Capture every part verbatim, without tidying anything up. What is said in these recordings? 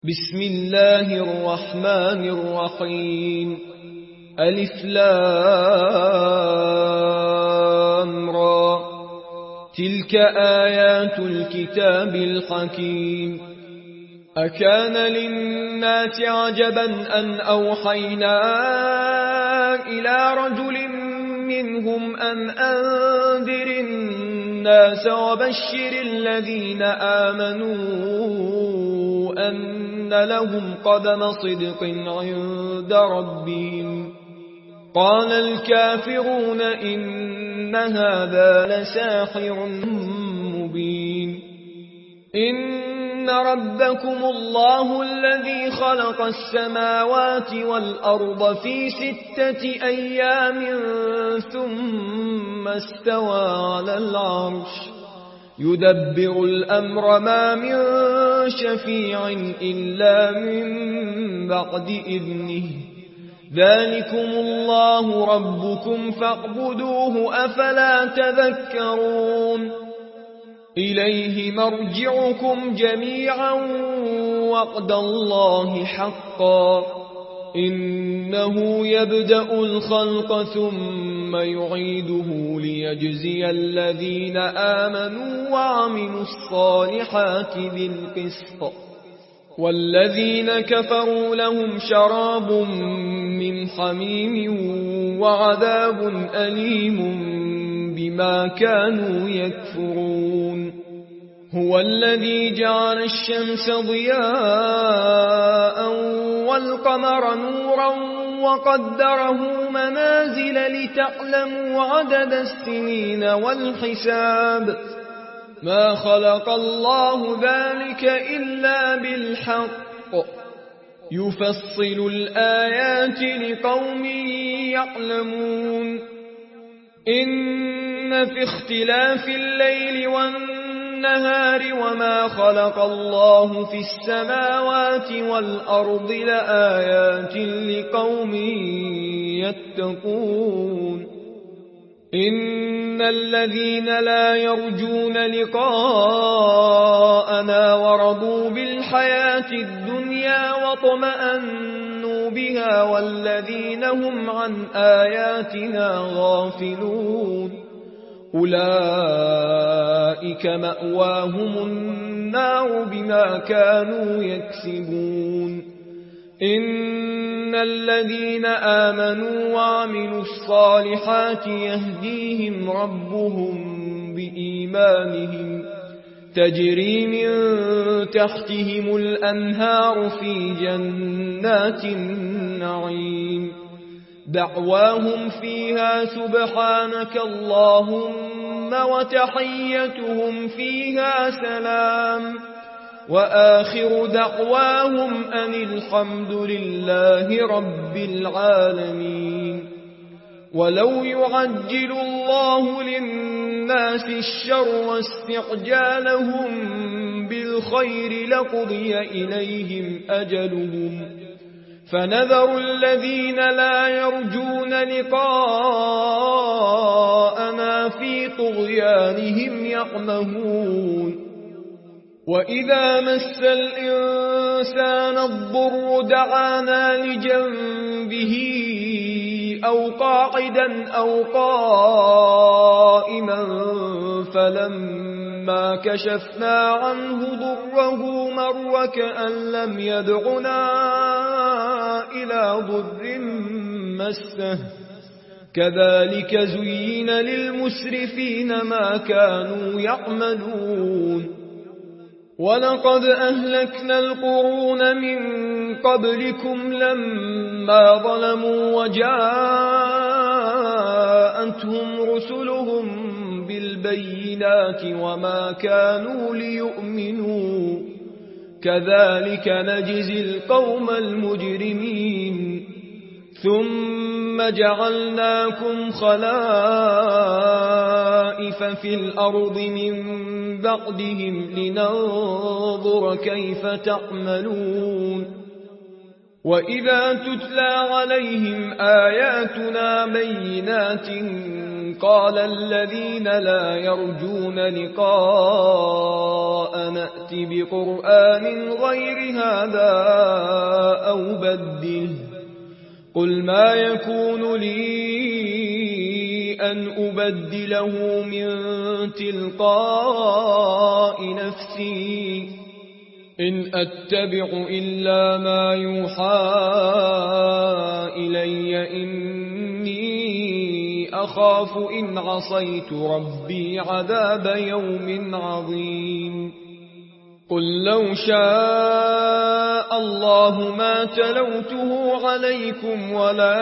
بسم الله الرحمن الرحيم ألف لام را تلك آيات الكتاب الحكيم أكان للناس عجبا أن أوحينا إلى رجل منهم أن أنذر الناس وبشر الذين آمنوا أن لهم قدم صدق عند ربهم. قال الكافرون إن هذا لساحر مبين. إن ربكم الله الذي خلق السماوات والأرض في ستة أيام ثم استوى على العرش يدبر الأمر ما من شفيع إلا من بعد إذنه ذلكم الله ربكم فاعبدوه أفلا تذكرون. إليه مرجعكم جميعا وعد الله حقا إنه يبدأ الخلق ثم يعيده ليجزي الذين آمنوا وعملوا الصالحات بالقسط والذين كفروا لهم شراب من حميم وعذاب أليم بما كانوا يكفرون. هو الذي جعل الشمس ضياء والقمر نورا وقدره منازل لتعلموا عدد السنين والحساب ما خلق الله ذلك إلا بالحق يفصل الآيات لقوم يعلمون. إن في اختلاف الليل والنهار وما خلق الله في السماوات والأرض لآيات لقوم يتقون. إن الذين لا يرجون لقاءنا ورضوا بالحياة الدنيا واطمأنوا بها والذين هم عن آياتنا غافلون أولئك مأواهم النار بما كانوا يكسبون. إن الذين آمنوا وعملوا الصالحات يهديهم ربهم بإيمانهم تجري من تحتهم الأنهار في جنات النعيم دعواهم فيها سبحانك اللهم وتحيتهم فيها سلام وآخر دعواهم أن الحمد لله رب العالمين. ولو يعجل الله للناس الشر واستعجالهم بالخير لقضي إليهم أجلهم فنذر الذين لا يرجون لقاءنا في طغيانهم يعمهون. وإذا مس الإنسان الضر دعانا لجنبه أو قاعدا أو قائما فلما كشفنا عنه ضره مر كأن لم يدعنا إلى ضر مسه كذلك زين للمسرفين ما كانوا يعملون. ولقد أهلكنا القرون من قبلكم لما ظلموا وجاءتهم رسلهم بالبينات وما كانوا ليؤمنوا كذلك نجزي القوم المجرمين. ثم جعلناكم خلائف في الأرض من بعدهم لننظر كيف تعملون. وإذا تتلى عليهم آياتنا بينات قال الذين لا يرجون لقاء نأت بقرآن غير هذا أو بدله قل ما يكون لي أن أبدله من تلقاء نفسي إن أتبع إلا ما يوحى إلي إني أخاف إن عصيت ربي عذاب يوم عظيم قل لو شاء الله ما تلوته عليكم ولا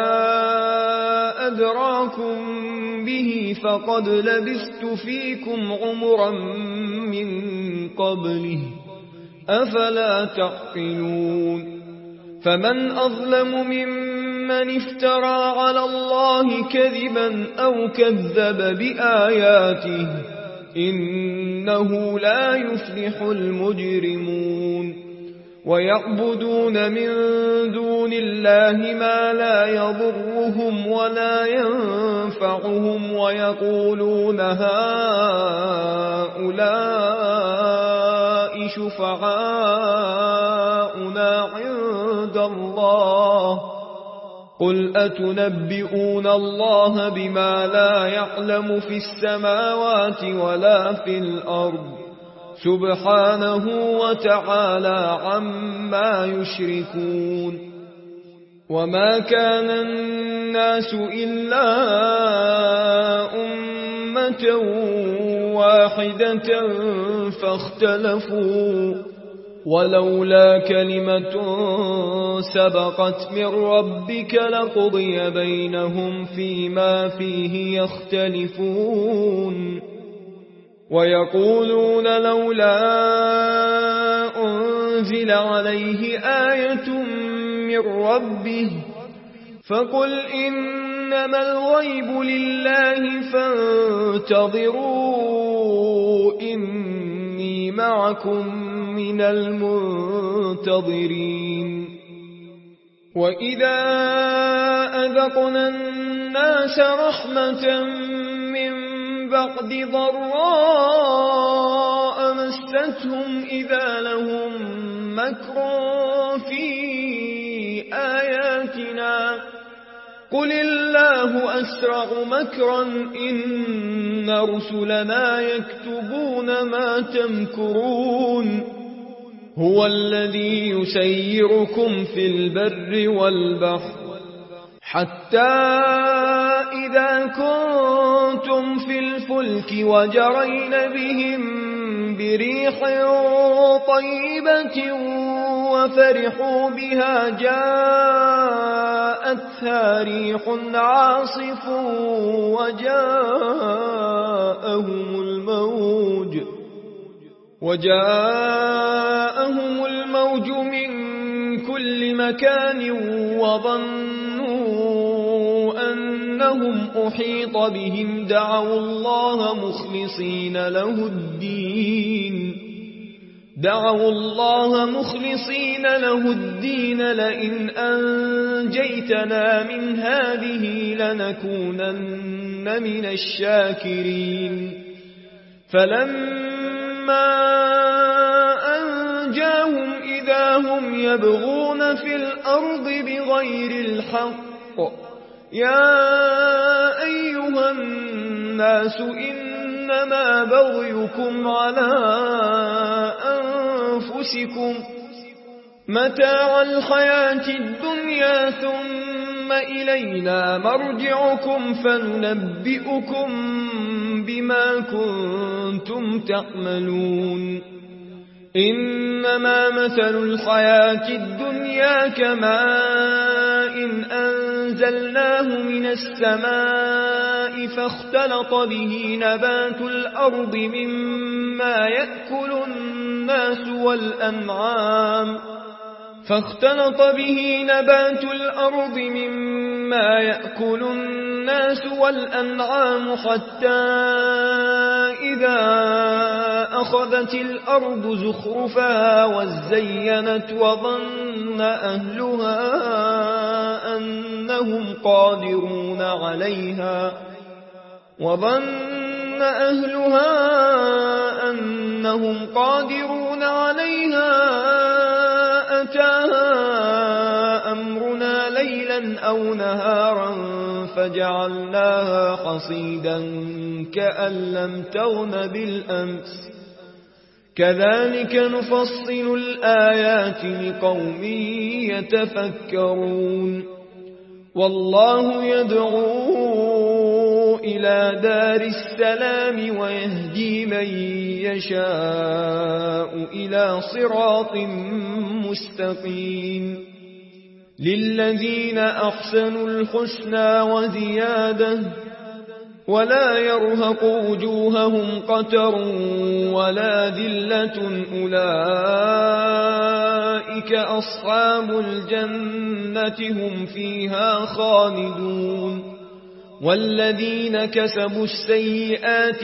أدراكم به فقد لبثت فيكم عمرا من قبله أفلا تعقلون فمن أظلم ممن افترى على الله كذبا أو كذب بآياته إنه لا يفلح المجرمون ويعبدون من دون الله ما لا يضرهم ولا ينفعهم ويقولون هؤلاء شفعاؤنا عند الله قل أتنبئون الله بما لا يعلم في السماوات ولا في الأرض سبحانه وتعالى عما يشركون وما كان الناس إلا أمة واحدة فاختلفوا ولولا كلمة سبقت من ربك لقضي بينهم فيما فيه يختلفون ويقولون لولا أنزل عليه آية من ربه فقل إنما الغيب لله فانتظروا إني معكم من المنتظرين وإذا أذقنا الناس رحمة من بعد ضراء مستهم إذا لهم مكر في آياتنا قل الله أسرع مكرا إن رسلنا يكتبون ما تمكرون هو الذي يسيركم في البر والبحر حتى إذا كنتم في الفلك وجرين بهم بريح طيبة وفرحوا بها جاءتها ريح عاصف وجاءهم الموج وجاءهم الموج من كل مكان وظنوا أنهم أحيط بهم دعوا الله مخلصين له الدين دعوا الله مخلصين له الدين لئن أنجيتنا من هذه لنكونن من الشاكرين فلما أنجاهم إذا هم يبغون في الأرض بغير الحق يا أيها الناس إنما بغيكم على أنفسكم متاع الحياة الدنيا ثم إلينا مرجعكم فننبئكم بما كنتم تعملون إنما مثل الحياة الدنيا كماء أنزلناه من السماء فاختلط به نبات الأرض مما يأكل الناس والأنعام فاختلط به نبات الأرض مما يأكل الناس والأنعام حتى إذا أخذت الأرض زخرفها وزينت وظن أهلها أنهم قادرون عليها وظن أهلها أنهم قادرون عليها أتاها أمرنا ليلا أو نهارا فجعلناها حصيدا كأن لم تغن بالأمس كذلك نفصل الآيات لقوم يتفكرون والله يدعو إلى دار السلام ويهدي من يشاء إلى صراط مستقيم للذين أحسنوا الحسنى وزيادة ولا يرهق وجوههم قتر ولا ذلة أولئك أصحاب الجنة هم فيها خالدون والذين كسبوا السيئات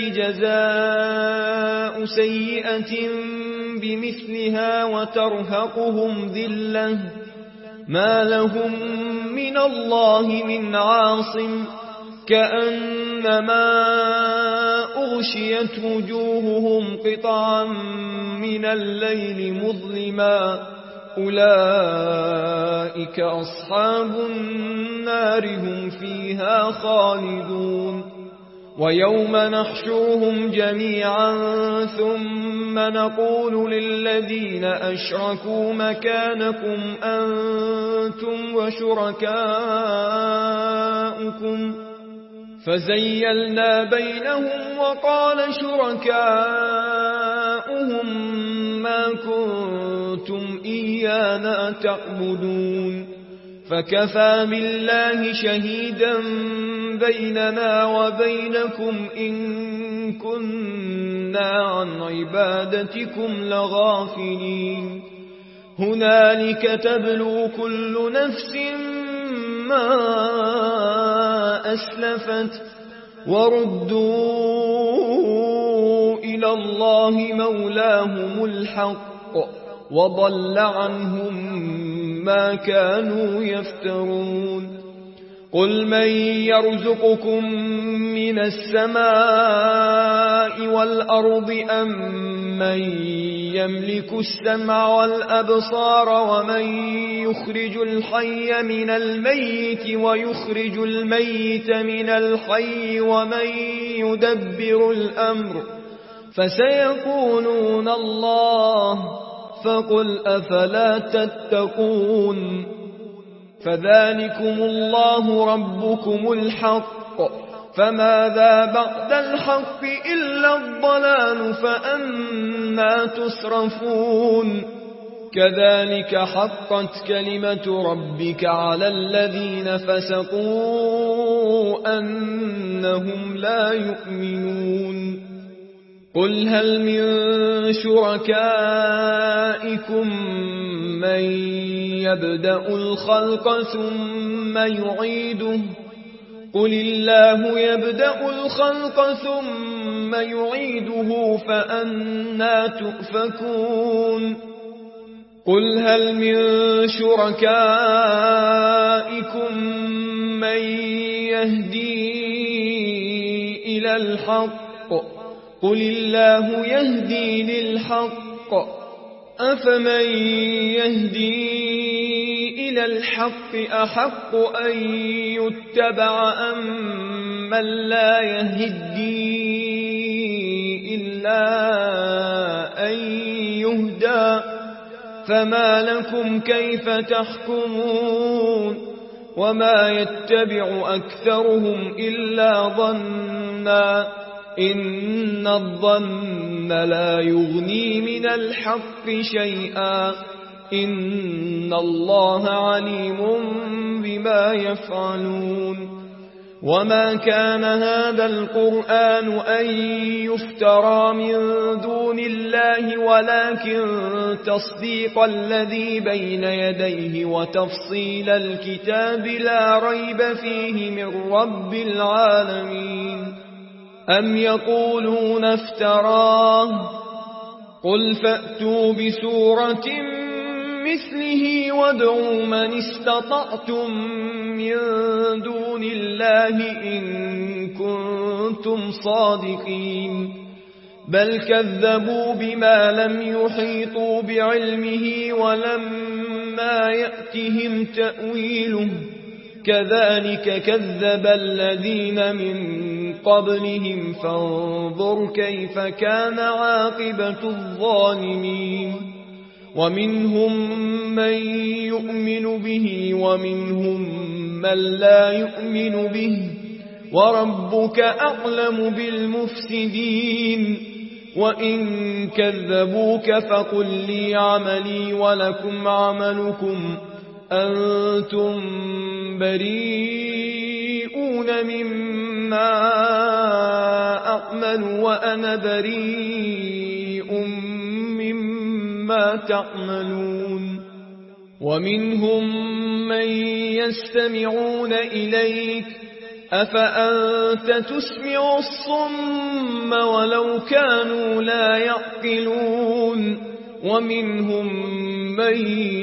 جزاء سيئة بمثلها وترهقهم ذلة ما لهم من الله من عاصم كأنما أغشيت وجوههم قطعا من الليل مظلما أولئك أصحاب النار هم فيها خالدون ويوم نحشرهم جميعا ثم نقول للذين أشركوا مكانكم أنتم وشركاؤكم فزيلنا بينهم وقال شركاؤهم ما كنتم إيانا تعبدون فكفى بالله شهيدا بيننا وبينكم إن كنا عن عبادتكم لغافلين هنالك تبلو كل نفس ما أسلفت وردوا إلى الله مولاهم الحق وضل عنهم ما كانوا يفترون قل من يرزقكم من السماء والأرض أم من يملك السمع والأبصار ومن يخرج الحي من الميت ويخرج الميت من الحي ومن يدبر الأمر فسيقولون الله فقل أفلا تتقون فذلكم الله ربكم الحق فماذا بعد الحق إلا الضلال فأنى تصرفون كذلك حقت كلمة ربك على الذين فسقوا أنهم لا يؤمنون قل هل من شركائكم من يبدأ الخلق ثم يعيده قل الله يبدأ الخلق ثم يعيده فأنى تؤفكون قل هل من شركائكم من يهدي إلى الحق قل الله يهدي للحق أفمن يهدي إلى الحق أحق أن يتبع أم من لا يهدي إلا أن يهدى فما لكم كيف تحكمون وما يتبع أكثرهم إلا ظنا إن الظن لا يغني من الحق شيئا إن الله عليم بما يفعلون وما كان هذا القرآن أن يفترى من دون الله ولكن تصديق الذي بين يديه وتفصيل الكتاب لا ريب فيه من رب العالمين أم يقولون افتراه قل فأتوا بسورة مثله وادعوا من استطعتم من دون الله إن كنتم صادقين بل كذبوا بما لم يحيطوا بعلمه ولما يأتهم تأويله كذلك كذب الذين من قبلهم فانظر كيف كان عاقبة الظالمين ومنهم من يؤمن به ومنهم من لا يؤمن به وربك أعلم بالمفسدين وإن كذبوك فقل لي عملي ولكم عملكم أنتم بريئون مما أعمل وأنا بريء مما تعملون ومنهم من يستمعون إليك أفأنت تسمع الصم ولو كانوا لا يعقلون ومنهم من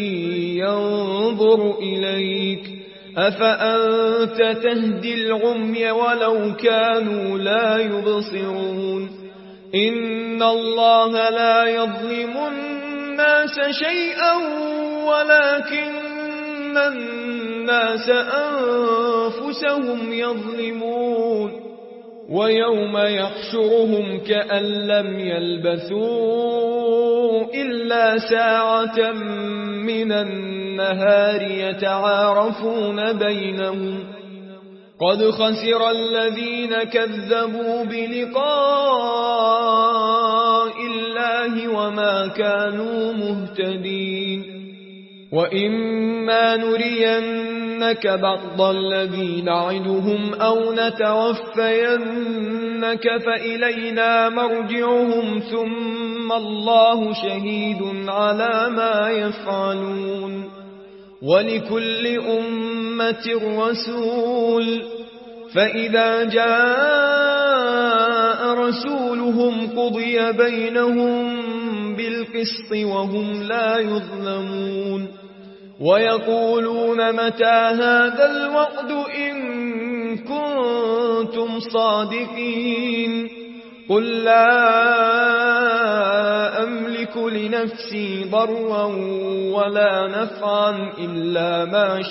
ينظر إليك أفأنت تهدي العمي ولو كانوا لا يبصرون إن الله لا يظلم الناس شيئا ولكن الناس أنفسهم يظلمون ويوم يحشرهم كأن لم يلبثوا إلا ساعة من النهار يتعارفون بينهم قد خسر الذين كذبوا بلقاء الله وما كانوا مهتدين وإما نرينك بعض الذي نعدهم أو نتوفينك فإلينا مرجعهم ثم الله شهيد على ما يفعلون ولكل أمة رسول فإذا جاء رسولهم قضي بينهم بالقسط وهم لا يظلمون ويقولون متى هذا الوعد إن كنتم صادقين قل لا أملك لنفسي ضرا ولا نفعا إلا ما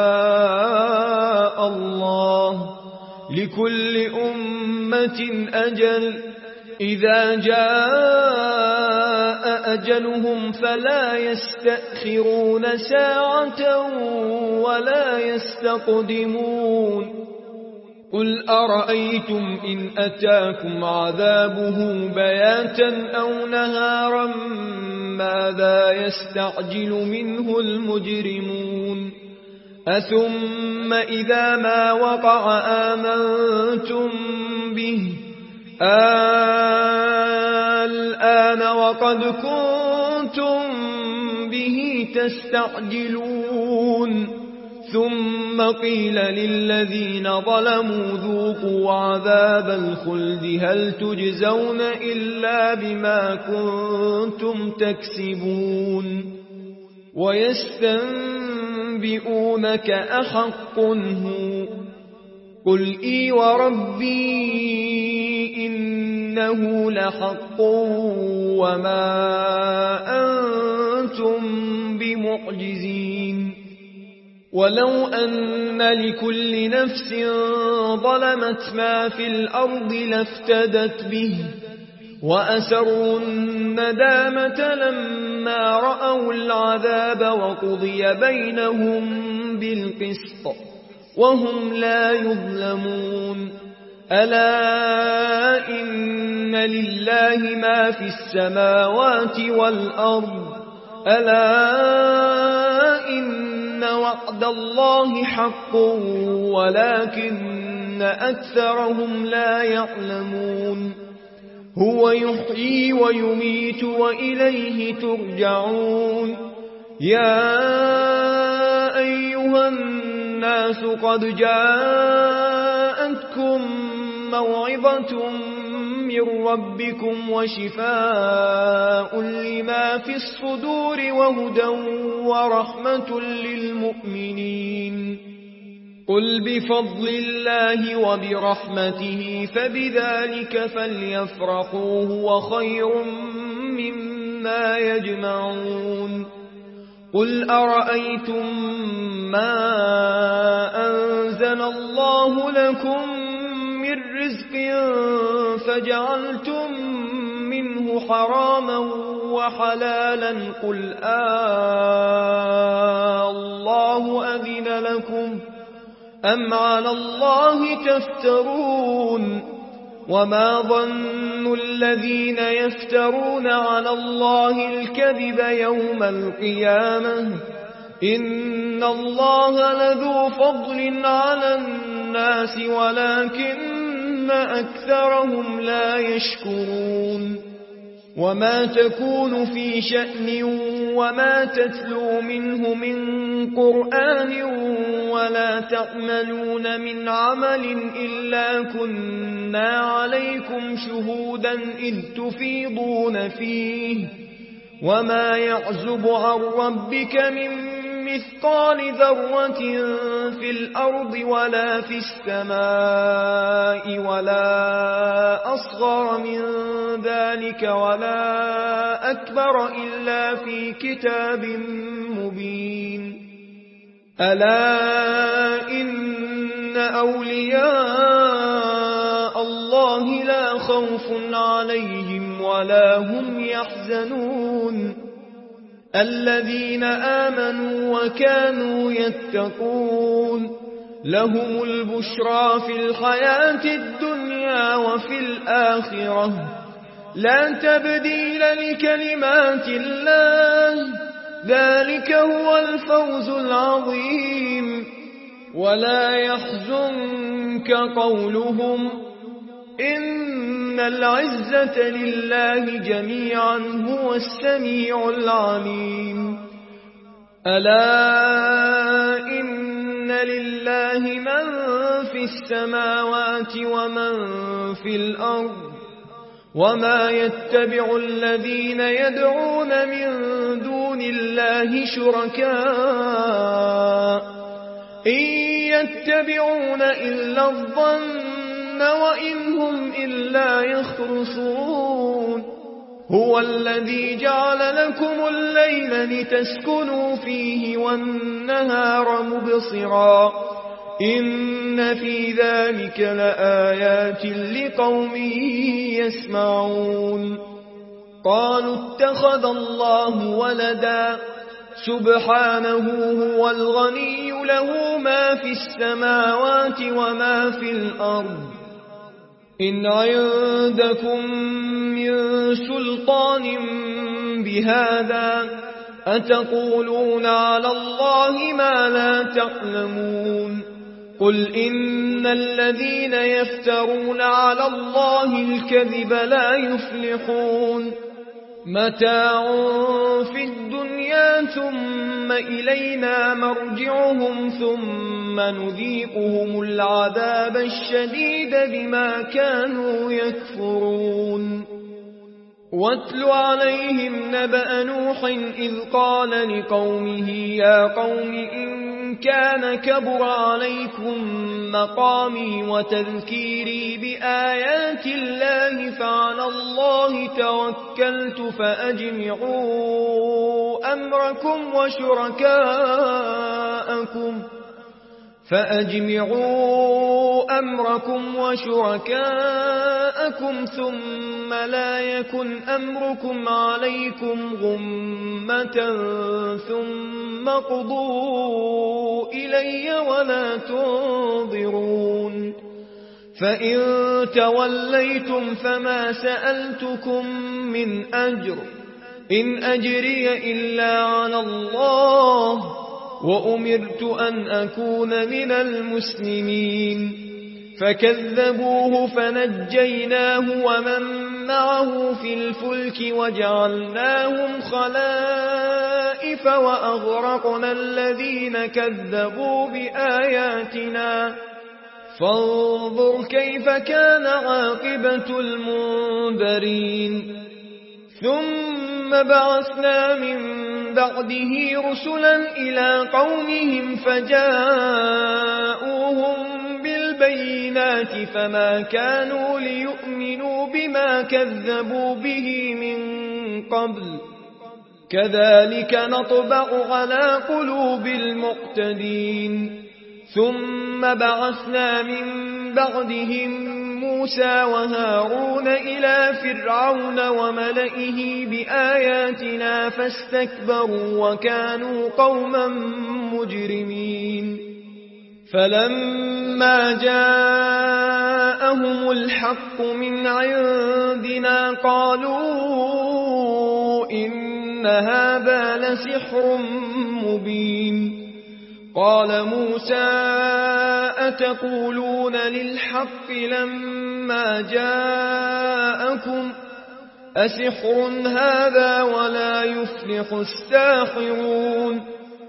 شاء الله لكل أمة أجل إذا جاء أجلهم فلا يستأخرون ساعة ولا يستقدمون قل أرأيتم إن أتاكم عذابه بياتا أو نهارا ماذا يستعجل منه المجرمون أثم إذا ما وقع آمنتم به الآن وقد كنتم به تستعجلون ثم قيل للذين ظلموا ذوقوا عذاب الخلد هل تجزون إلا بما كنتم تكسبون ويستنبئونك أحق هو قل إي وربي إنه لحق وما أنتم بمعجزين ولو أن لكل نفس ظلمت ما في الأرض لافتدت به وأسروا الندامة لما رأوا العذاب وقضي بينهم بالقسط وهم لا يظلمون ألا إن لله ما في السماوات والأرض ألا إن وعد الله حق ولكن أكثرهم لا يعلمون هو يحيي ويميت وإليه ترجعون يا أيها الناس قد جاءتكم موعظة من ربكم وشفاء لما في الصدور وهدى ورحمة للمؤمنين قل بفضل الله وبرحمته فبذلك فليفرحوا هو خير مما يجمعون قل أرأيتم ما أنزل الله لكم من رزق فجعلتم منه حراما وحلالا قل آه الله أذن لكم أم على الله تفترون وما ظن الذين يفترون على الله الكذب يوم القيامة إن الله لذو فضل على الناس ولكن أكثرهم لا يشكرون وما تكون في شأن وما تتلو منه من قرآن ولا تعملون من عمل إلا كنا عليكم شهودا إذ تفيضون فيه وما يعزب عن ربك من مثقال ذرة في الأرض ولا في السماء ولا أصغر من ذلك ولا أكبر إلا في كتاب مبين ألا إن أولياء الله لا خوف عليهم ولا هم يحزنون الذين آمنوا وكانوا يتقون لهم البشرى في الحياة الدنيا وفي الآخرة لا تبديل لكلمات الله ذلك هو الفوز العظيم ولا يحزنك قولهم إن العزة لله جميعا هو السميع العليم ألا إن لله من في السماوات ومن في الأرض وما يتبع الذين يدعون من دون الله شركاء إن يتبعون إلا الظن وإن هم إلا يخرصون هو الذي جعل لكم الليل لتسكنوا فيه والنهار مبصرا إن في ذلك لآيات لقوم يسمعون قالوا اتخذ الله ولدا سبحانه هو الغني له ما في السماوات وما في الأرض إن عندكم من سلطان بهذا أتقولون على الله ما لا تعلمون قل إن الذين يفترون على الله الكذب لا يفلحون متاع في الدنيا ثم إلينا مرجعهم ثم نذيقهم العذاب الشديد بما كانوا يكفرون واتل عليهم نبأ نوح إذ قال لقومه يا قوم إن كان كبر عليكم مقامي وتذكيري بآيات الله فعلى الله توكلت فأجمعوا أمركم وشركاءكم فأجمعوا أمركم وشركاءكم ثم لا يكن أمركم عليكم غمة ثم قضوا إلي ولا تنظرون فإن توليتم فما سألتكم من أجر إن أجري إلا على الله وأمرت أن أكون من المسلمين فكذبوه فنجيناه ومن معه في الفلك وجعلناهم خلائف وأغرقنا الذين كذبوا بآياتنا فانظر كيف كان عاقبة المنذرين ثم بعثنا من بعده رسلا إلى قومهم فجاءوهم بالبينات فما كانوا ليؤمنوا بما كذبوا به من قبل كذلك نطبع على قلوب المعتدين ثم بعثنا من بعدهم موسى وهارون إلى فرعون وملئه بآياتنا فاستكبروا وكانوا قوما مجرمين فلما جاءهم الحق من عندنا قالوا إن هذا لسحر مبين قال موسى أتقولون للحق لما جاءكم أسحر هذا ولا يفلح الساحرون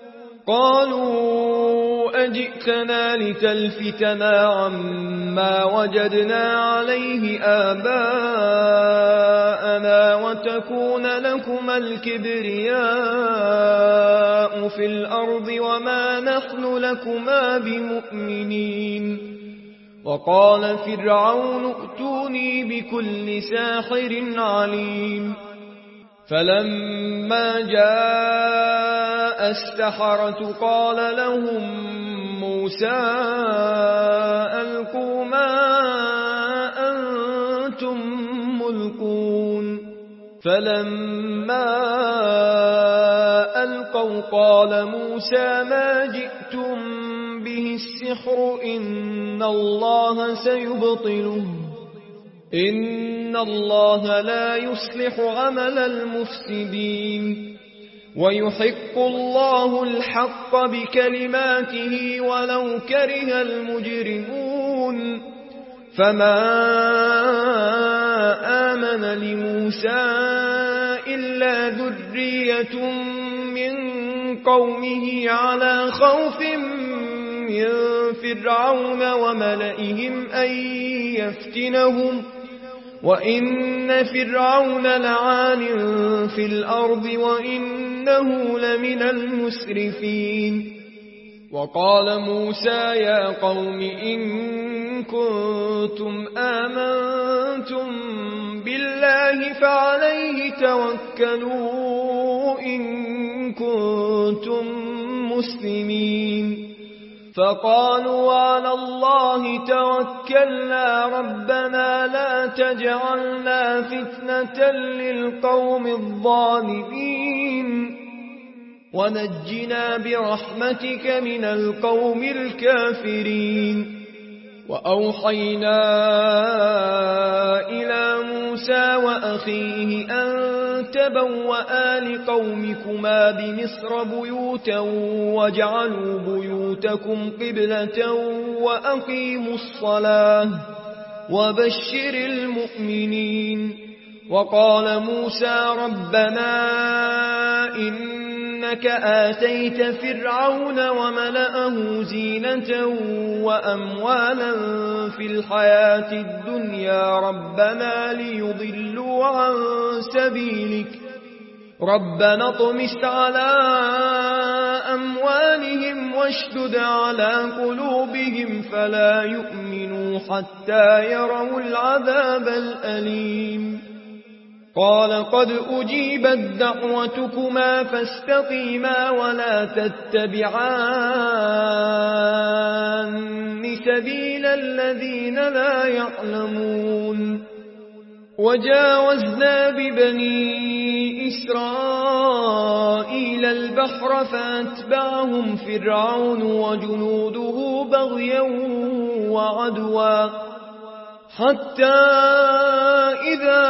قالوا أجئتنا لتلفتنا عما وجدنا عليه آباءنا وتكون لكما الكبرياء في الأرض وما نحن لكما بمؤمنين وقال فرعون ائتوني بكل ساحر عليم فلما جاء السحرة قال لهم موسى ألقوا ما أنتم ملقون فلما ألقوا قال موسى ما جئتم به السحر إن الله سيبطله إن الله لا يصلح عمل المفسدين ويحق الله الحق بكلماته ولو كره المجرمون فما آمن لموسى إلا ذرية من قومه على خوف من فرعون وملئهم أن يفتنهم وإن فرعون لعال في الأرض وإنه لمن المسرفين وقال موسى يا قوم إن كنتم آمنتم بالله فعليه توكلوا إن كنتم مسلمين فقالوا على الله توكلنا ربنا لا تجعلنا فتنة للقوم الظالمين ونجنا برحمتك من القوم الكافرين وأوحينا إلى موسى وأخيه أن تبوأ لقومكما بمصر بيوتا واجعلوا بيوتكم قبلة وأقيموا الصلاة وبشر المؤمنين وقال موسى ربنا إنك آتيت فرعون وملأه زينة وأموالا في الحياة الدنيا ربنا ليضلوا عن سبيلك ربنا اطمس على أموالهم واشدد على قلوبهم فلا يؤمنوا حتى يروا العذاب الأليم قال قد أجيبت دعوتكما فاستقيما ولا تتبعان سبيل الذين لا يعلمون وجاوزنا ببني إسرائيل البحر فأتبعهم فرعون وجنوده بغيا وعدوا حتى إذا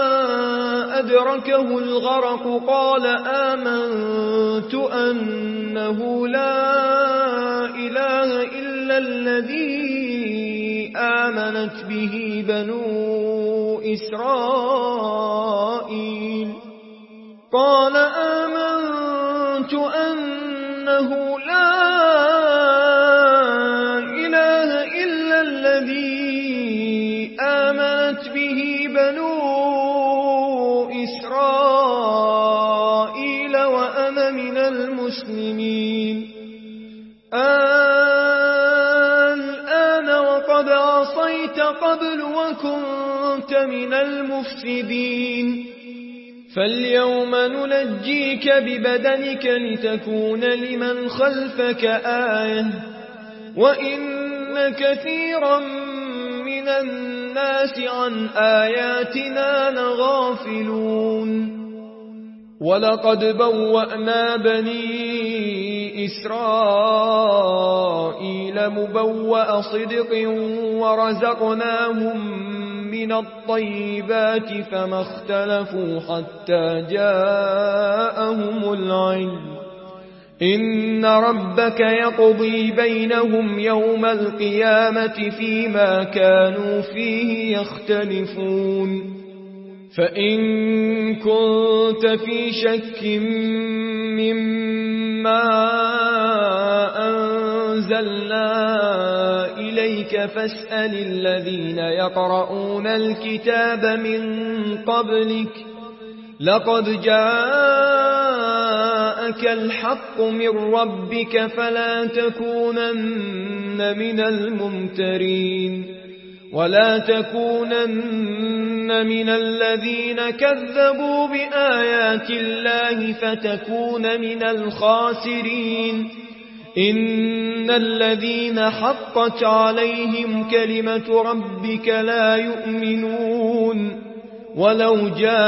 أدركه الغرق قال آمنت أنه لا إله إلا الذي آمنت به بنو إسرائيل قال آمنت أنه لا إله إلا عصيت قبل وكنت من المفسدين فاليوم ننجيك ببدنك لتكون لمن خلفك آية وإن كثيرا من الناس عن آياتنا لغافلون ولقد بوأنا بني إسرائيل مبوأ صدق ورزقناهم من الطيبات فما اختلفوا حتى جاءهم العلم إن ربك يقضي بينهم يوم القيامة فيما كانوا فيه يختلفون فإن كنت في شك مما أنزلنا إليك فاسأل الذين يقرؤون الكتاب من قبلك لقد جاءك الحق من ربك فلا تكونن من الممترين ولا تكونن من الذين كذبوا بآيات الله فتكون من الخاسرين إن الذين حقت عليهم كلمة ربك لا يؤمنون ولو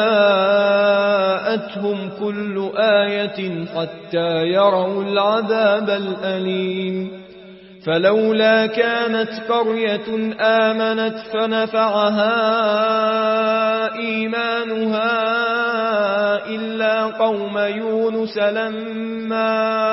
جاءتهم كل آية حتى يروا العذاب الأليم فلولا كانت قرية آمنت فنفعها إيمانها إلا قوم يونس لما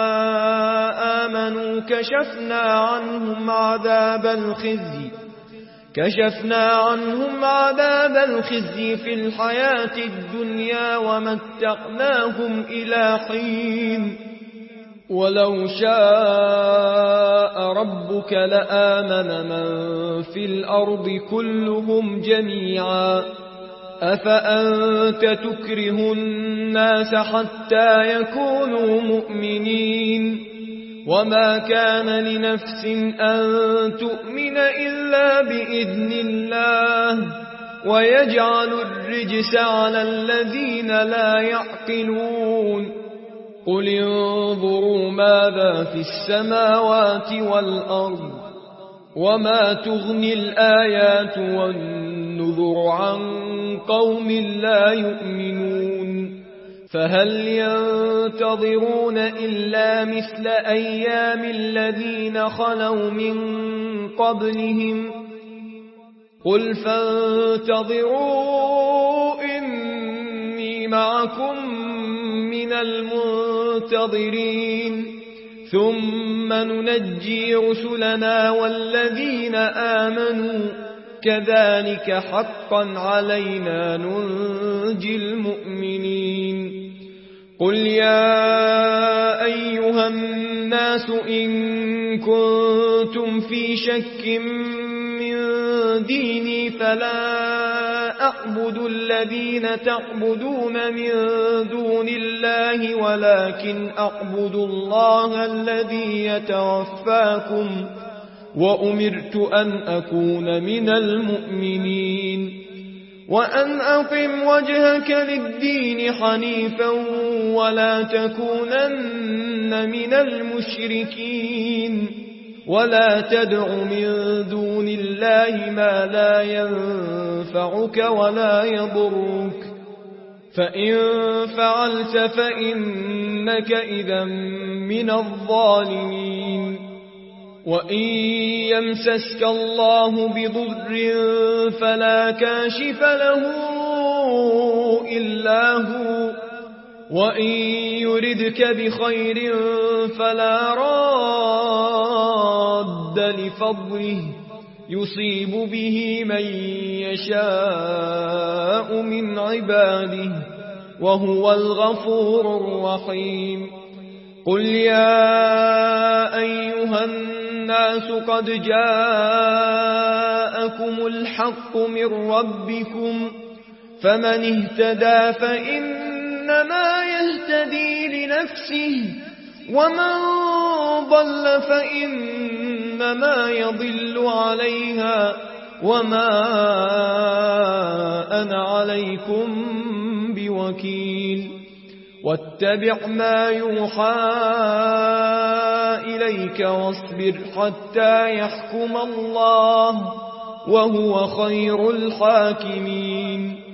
آمنوا كشفنا عنهم عذاب الخزي كشفنا عنهم عذاب الخزي في الحياة الدنيا ومتعناهم إلى حين ولو شاء ربك لآمن من في الأرض كلهم جميعا أفأنت تكره الناس حتى يكونوا مؤمنين وما كان لنفس أن تؤمن إلا بإذن الله ويجعل الرجس على الذين لا يعقلون قل انظروا ماذا في السماوات والأرض وما تغني الآيات والنذر عن قوم لا يؤمنون فهل ينتظرون إلا مثل أيام الذين خلوا من قبلهم قل فانتظروا إني معكم من المنتظرين ثم ننجي رسلنا والذين آمنوا كذلك حقا علينا ننجي المؤمنين قل يا أيها الناس إن كنتم في شك من ديني فلا أعبد الذين تعبدون من دون الله ولكن أعبد الله الذي يتوفاكم وأمرت أن أكون من المؤمنين وأن أقم وجهك للدين حنيفا ولا تكونن من المشركين ولا تدع من دون الله ما لا ينفعك ولا يضرك فإن فعلت فإنك إذا من الظالمين وإن يمسسك الله بضر فلا كاشف له إلا هو وإن يردك بخير فلا راد لفضله يصيب به من يشاء من عباده وهو الغفور الرحيم قل يا أيها الناس قد جاءكم الحق من ربكم فمن اهتدى فإنما يهتدي لنفسه ومن ضل فإنما يضل عليها وما أنا عليكم بوكيل واتبع ما يوحى إليك واصبر حتى يحكم الله وهو خير الحاكمين